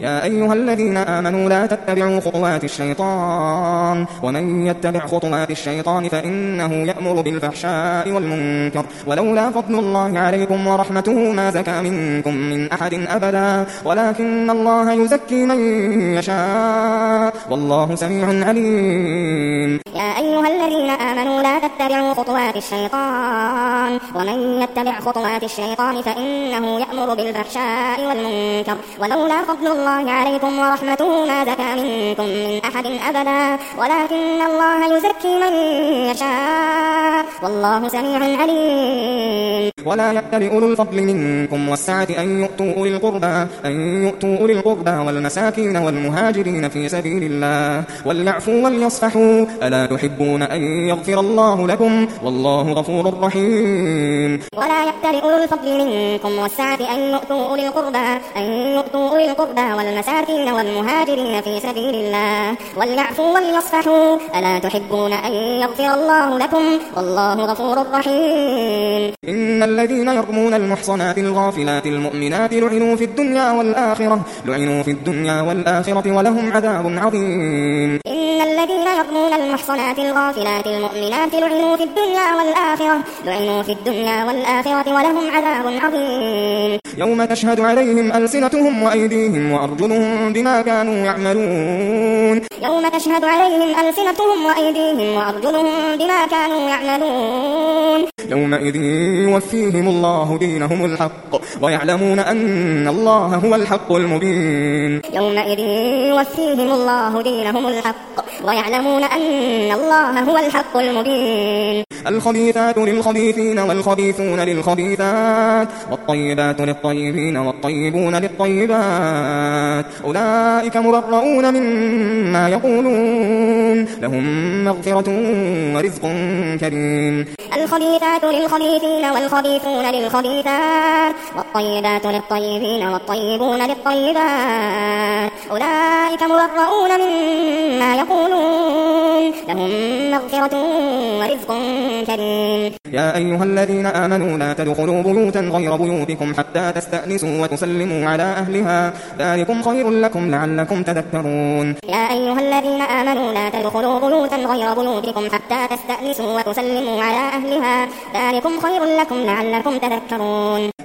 يا أيها الذين آمنوا لا تتبعوا خطوات الشيطان ومن يتبع خطوات الشيطان فإنه يأمر بالفحشاء والمنكر ولولا فضل الله عليكم ورحمته ما زكى منكم من أحد أبدا ولكن الله يزكي من يشاء والله سميع عليم. يا أيها الذين آمنوا لا تتبعوا خطوات الشيطان ومن يتبع خطوات الشيطان فإنه يأمر بالفحشاء والمنكر ولولا فضل الله عليكم ورحمته ما زكى منكم من أحد أبدا ولكن الله يزكي من يشاء والله سميع عليم. ولا يأتل أولو الفضل منكم والسعة أن يؤتوا أولي القربى والمساكين والمهاجرين في سبيل الله وليعفوا وليصفحوا ألا تحبون أن يغفر الله لكم والله غفور رحيم. ولا يأتل أولو الفضل منكم والسعة أن يؤتوا أولي القربى والمساكين والمهاجرين في سبيل الله وليعفوا وليصفحوا ألا تحبون أن يغفر الله لكم والله غفور رحيم. إن الذين يرمون المحصنات الغافلات المؤمنات لعنوا في الدنيا والآخرة ولهم عذاب عظيم. إن الذين يرمون المحصنات الغافلات المؤمنات لعنوا في الدنيا والآخرة ولهم عذاب عظيم. يوم تشهد عليهم ألسنتهم وأيديهم وأرجلهم بما كانوا يعملون. يوم تشهد عليهم ألسنتهم وأيديهم وأرجلهم بما كانوا يعملون. يومئذ يوفيهم الله دينهم الحق ويعلمون أن الله هو الحق المبين. يومئذ يوفيهم الله دينهم الحق ويعلمون أن الله هو الحق المبين. الخبيثات للخبيثين والخبيثون للخبيثات والطيبات للطيبين والطيبون للطيبات أولئك مبرؤون مما يقولون لهم مغفرة ورزق كريم. الخبيثات للخبيثين والخبيثون للخبيثات والطيبات للطيبين والطيبون للطيبات أولئك مبرؤون مما يقولون لهم مغفرة ورزق كريم. يا أيها الذين آمنوا لا تدخلوا بيوتا غير بيوتكم حتى تستأنسوا وتسلموا على أهلها ذلكم خير لكم لعلكم تذكرون. يا أيها الذين آمنوا لا تدخلوا بيوتا غير بيوتكم حتى تستأنسوا وتسلموا على أهلها ذلكم خير لكم لعلكم تذكرون.